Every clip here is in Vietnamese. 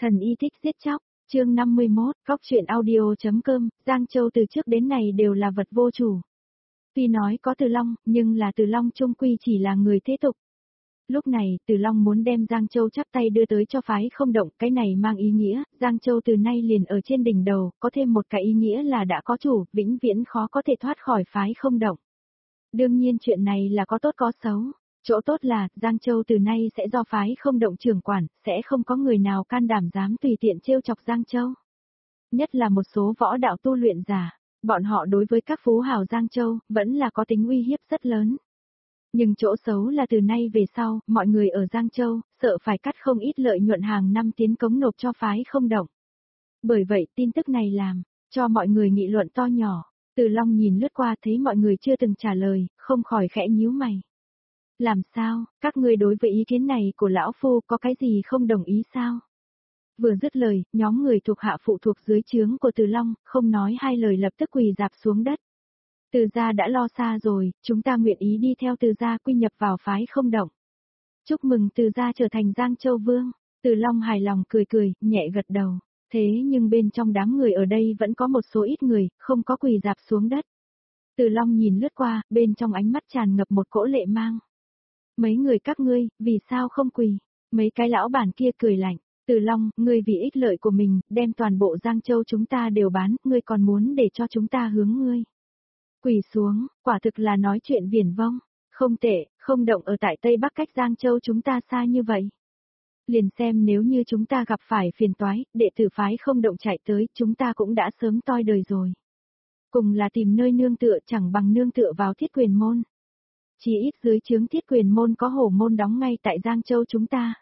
Thần y thích giết chóc, chương 51, góc truyện audio.com, Giang Châu từ trước đến nay đều là vật vô chủ. Tuy nói có Từ Long, nhưng là Từ Long chung quy chỉ là người thế tục. Lúc này, Từ Long muốn đem Giang Châu chắp tay đưa tới cho phái không động, cái này mang ý nghĩa, Giang Châu từ nay liền ở trên đỉnh đầu, có thêm một cái ý nghĩa là đã có chủ, vĩnh viễn khó có thể thoát khỏi phái không động. Đương nhiên chuyện này là có tốt có xấu. Chỗ tốt là, Giang Châu từ nay sẽ do phái không động trưởng quản, sẽ không có người nào can đảm dám tùy tiện trêu chọc Giang Châu. Nhất là một số võ đạo tu luyện giả, bọn họ đối với các phú hào Giang Châu, vẫn là có tính uy hiếp rất lớn. Nhưng chỗ xấu là từ nay về sau, mọi người ở Giang Châu, sợ phải cắt không ít lợi nhuận hàng năm tiến cống nộp cho phái không động. Bởi vậy tin tức này làm, cho mọi người nghị luận to nhỏ. Từ Long nhìn lướt qua thấy mọi người chưa từng trả lời, không khỏi khẽ nhíu mày. Làm sao, các ngươi đối với ý kiến này của lão phu có cái gì không đồng ý sao? Vừa dứt lời, nhóm người thuộc hạ phụ thuộc dưới trướng của Từ Long, không nói hai lời lập tức quỳ rạp xuống đất. Từ gia đã lo xa rồi, chúng ta nguyện ý đi theo Từ gia quy nhập vào phái không động. Chúc mừng Từ gia trở thành Giang Châu Vương. Từ Long hài lòng cười cười, nhẹ gật đầu. Thế nhưng bên trong đám người ở đây vẫn có một số ít người, không có quỳ rạp xuống đất. Từ Long nhìn lướt qua, bên trong ánh mắt tràn ngập một cỗ lệ mang. Mấy người các ngươi, vì sao không quỳ? Mấy cái lão bản kia cười lạnh. Từ Long, ngươi vì ích lợi của mình, đem toàn bộ Giang Châu chúng ta đều bán, ngươi còn muốn để cho chúng ta hướng ngươi. Quỳ xuống, quả thực là nói chuyện viển vông. Không tệ, không động ở tại Tây Bắc cách Giang Châu chúng ta xa như vậy. Liền xem nếu như chúng ta gặp phải phiền toái, đệ tử phái không động chạy tới, chúng ta cũng đã sớm toi đời rồi. Cùng là tìm nơi nương tựa chẳng bằng nương tựa vào Thiết Quyền môn. Chỉ ít dưới trướng Thiết Quyền môn có hổ môn đóng ngay tại Giang Châu chúng ta.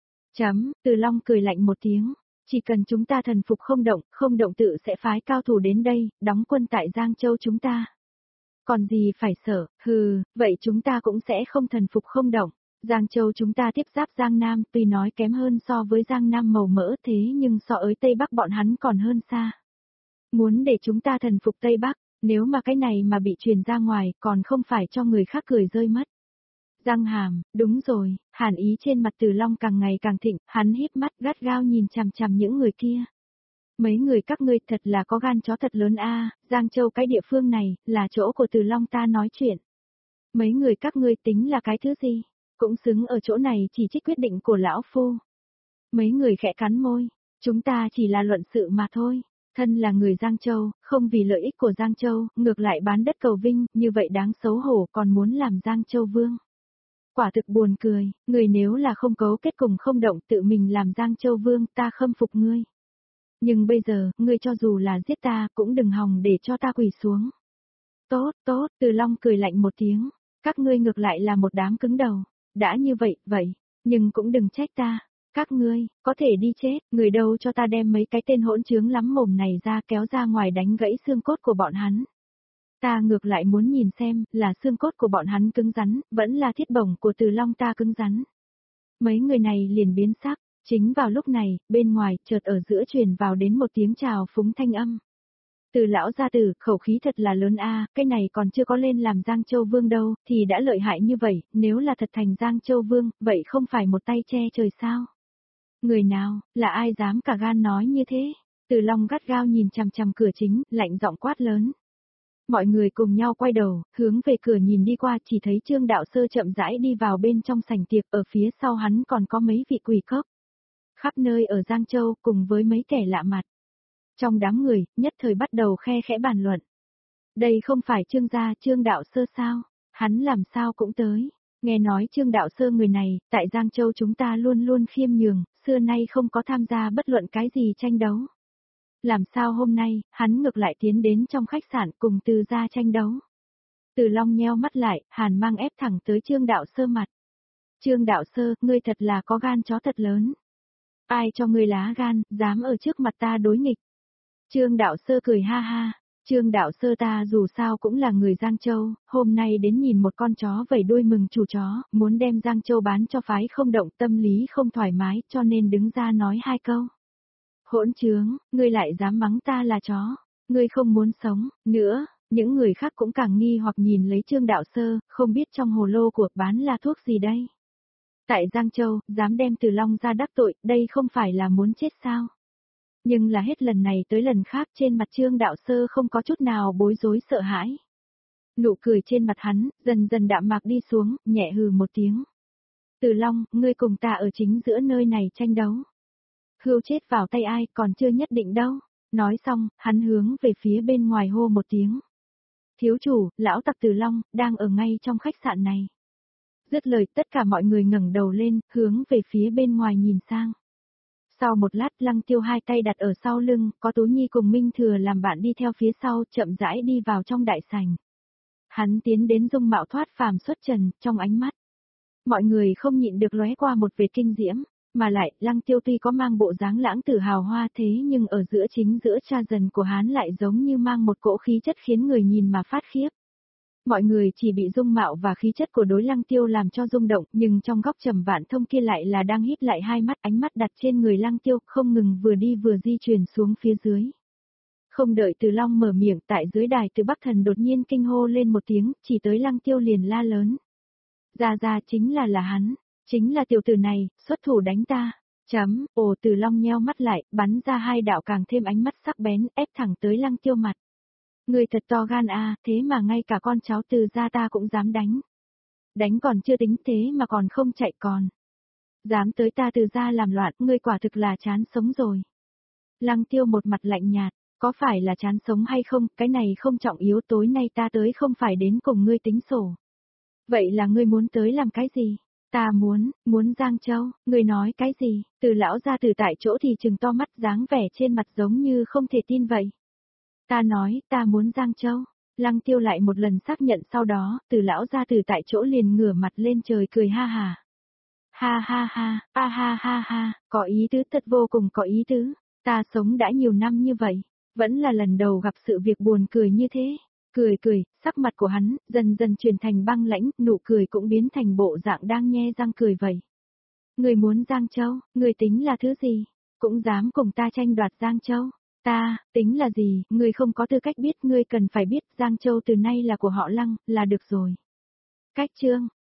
Từ Long cười lạnh một tiếng, chỉ cần chúng ta thần phục không động tự sẽ phái cao thủ đến đây, đóng quân tại Giang Châu chúng ta. Còn gì phải sợ, vậy chúng ta cũng sẽ không thần phục không động. Giang Châu chúng ta tiếp giáp Giang Nam, tuy nói kém hơn so với Giang Nam màu mỡ thế nhưng so với Tây Bắc bọn hắn còn hơn xa. Muốn để chúng ta thần phục Tây Bắc, nếu mà cái này mà bị truyền ra ngoài, còn không phải cho người khác cười rơi mất. Giang Hàm, đúng rồi, hàn ý trên mặt Từ Long càng ngày càng thịnh, hắn híp mắt gắt gao nhìn chằm chằm những người kia. Mấy người các ngươi thật là có gan chó thật lớn a, Giang Châu cái địa phương này, là chỗ của Từ Long ta nói chuyện. Mấy người các ngươi tính là cái thứ gì? Cũng xứng ở chỗ này chỉ trích quyết định của lão phu. Mấy người khẽ cắn môi, chúng ta chỉ là luận sự mà thôi. Thân là người Giang Châu, không vì lợi ích của Giang Châu, ngược lại bán đất cầu vinh, như vậy đáng xấu hổ còn muốn làm Giang Châu Vương. Quả thực buồn cười, người nếu là không cấu kết cùng không động tự mình làm Giang Châu Vương ta khâm phục ngươi. Nhưng bây giờ, ngươi cho dù là giết ta cũng đừng hòng để cho ta quỳ xuống. Tốt, Từ Long cười lạnh một tiếng, các ngươi ngược lại là một đám cứng đầu, đã như vậy, nhưng cũng đừng trách ta. Các ngươi, có thể đi chết, người đâu cho ta đem mấy cái tên hỗn trướng lắm mồm này ra kéo ra ngoài đánh gãy xương cốt của bọn hắn. Ta ngược lại muốn nhìn xem, là xương cốt của bọn hắn cứng rắn, vẫn là thiết bổng của Từ Long ta cứng rắn. Mấy người này liền biến sắc, chính vào lúc này, bên ngoài, chợt ở giữa truyền vào đến một tiếng chào phúng thanh âm. Từ lão gia tử, khẩu khí thật là lớn a, cái này còn chưa có lên làm Giang Châu Vương đâu, thì đã lợi hại như vậy, nếu là thật thành Giang Châu Vương, vậy không phải một tay che trời sao? Người nào, là ai dám cả gan nói như thế? Từ Long gắt gao nhìn chằm chằm cửa chính, lạnh giọng quát lớn. Mọi người cùng nhau quay đầu, hướng về cửa nhìn đi qua chỉ thấy Trương Đạo Sơ chậm rãi đi vào bên trong sảnh tiệc, ở phía sau hắn còn có mấy vị quỳ cốc. Khắp nơi ở Giang Châu cùng với mấy kẻ lạ mặt. Trong đám người, nhất thời bắt đầu khe khẽ bàn luận. Đây không phải Trương gia Trương Đạo Sơ sao? Hắn làm sao cũng tới. Nghe nói Trương Đạo Sơ người này, tại Giang Châu chúng ta luôn luôn khiêm nhường, xưa nay không có tham gia bất luận cái gì tranh đấu. Làm sao hôm nay, hắn ngược lại tiến đến trong khách sạn cùng Từ gia tranh đấu. Từ Long nheo mắt lại, hàn mang ép thẳng tới Trương Đạo Sơ mặt. Trương Đạo Sơ, ngươi thật là có gan chó thật lớn. Ai cho ngươi lá gan, dám ở trước mặt ta đối nghịch. Trương Đạo Sơ cười ha ha. Trương Đạo Sơ ta dù sao cũng là người Giang Châu, hôm nay đến nhìn một con chó vẩy đuôi mừng chủ chó, muốn đem Giang Châu bán cho phái không động, tâm lý không thoải mái cho nên đứng ra nói hai câu. Hỗn trướng, ngươi lại dám mắng ta là chó, ngươi không muốn sống, nữa, những người khác cũng càng nghi hoặc nhìn lấy Trương Đạo Sơ, không biết trong hồ lô của bán là thuốc gì đây. Tại Giang Châu, dám đem Từ Long ra đắc tội, đây không phải là muốn chết sao? Nhưng là hết lần này tới lần khác trên mặt Trương Đạo Sơ không có chút nào bối rối sợ hãi. Nụ cười trên mặt hắn, dần dần đạm mạc đi xuống, nhẹ hừ một tiếng. Từ Long, ngươi cùng ta ở chính giữa nơi này tranh đấu. Hươu chết vào tay ai còn chưa nhất định đâu. Nói xong, hắn hướng về phía bên ngoài hô một tiếng. Thiếu chủ, lão tặc Từ Long, đang ở ngay trong khách sạn này. Dứt lời tất cả mọi người ngẩng đầu lên, hướng về phía bên ngoài nhìn sang. Sau một lát Lăng Tiêu hai tay đặt ở sau lưng, có Tú Nhi cùng Minh Thừa làm bạn đi theo phía sau, chậm rãi đi vào trong đại sảnh. Hắn tiến đến dung mạo thoát phàm xuất trần, trong ánh mắt. Mọi người không nhịn được lóe qua một vệt kinh diễm, mà lại, Lăng Tiêu tuy có mang bộ dáng lãng tử hào hoa thế nhưng ở giữa chính giữa cha dần của hắn lại giống như mang một cỗ khí chất khiến người nhìn mà phát khiếp. Mọi người chỉ bị dung mạo và khí chất của đối Lăng Tiêu làm cho rung động, nhưng trong góc Trầm Vạn Thông kia lại là đang híp lại hai mắt, ánh mắt đặt trên người Lăng Tiêu, không ngừng vừa đi vừa di chuyển xuống phía dưới. Không đợi Từ Long mở miệng, tại dưới đài Từ Bắc Thần đột nhiên kinh hô lên một tiếng, chỉ tới Lăng Tiêu liền la lớn. Ra chính là hắn, chính là tiểu tử này, xuất thủ đánh ta. Ồ Từ Long nheo mắt lại, bắn ra hai đạo càng thêm ánh mắt sắc bén, ép thẳng tới Lăng Tiêu mặt. Người thật to gan a, thế mà ngay cả con cháu Từ gia ta cũng dám đánh. Đánh còn chưa tính thế mà còn không chạy còn. Dám tới ta Từ gia làm loạn, ngươi quả thực là chán sống rồi. Lăng Tiêu một mặt lạnh nhạt, có phải là chán sống hay không, cái này không trọng yếu, tối nay ta tới không phải đến cùng ngươi tính sổ. Vậy là ngươi muốn tới làm cái gì? Ta muốn Giang Châu, ngươi nói cái gì? Từ lão ra từ tại chỗ thì trừng to mắt, dáng vẻ trên mặt giống như không thể tin vậy. Ta nói, ta muốn Giang Châu. Lăng Tiêu lại một lần xác nhận sau đó, từ lão ra từ tại chỗ liền ngửa mặt lên trời cười ha ha. Ha ha ha, ha ha, có ý tứ, thật vô cùng có ý tứ. Ta sống đã nhiều năm như vậy, vẫn là lần đầu gặp sự việc buồn cười như thế. Cười, sắc mặt của hắn, dần dần chuyển thành băng lãnh, nụ cười cũng biến thành bộ dạng đang nhe răng cười vậy. Người muốn Giang Châu, người tính là thứ gì? Cũng dám cùng ta tranh đoạt Giang Châu. Ta, tính là gì, ngươi không có tư cách biết, ngươi cần phải biết Giang Châu từ nay là của họ Lăng, là được rồi. Cách chương,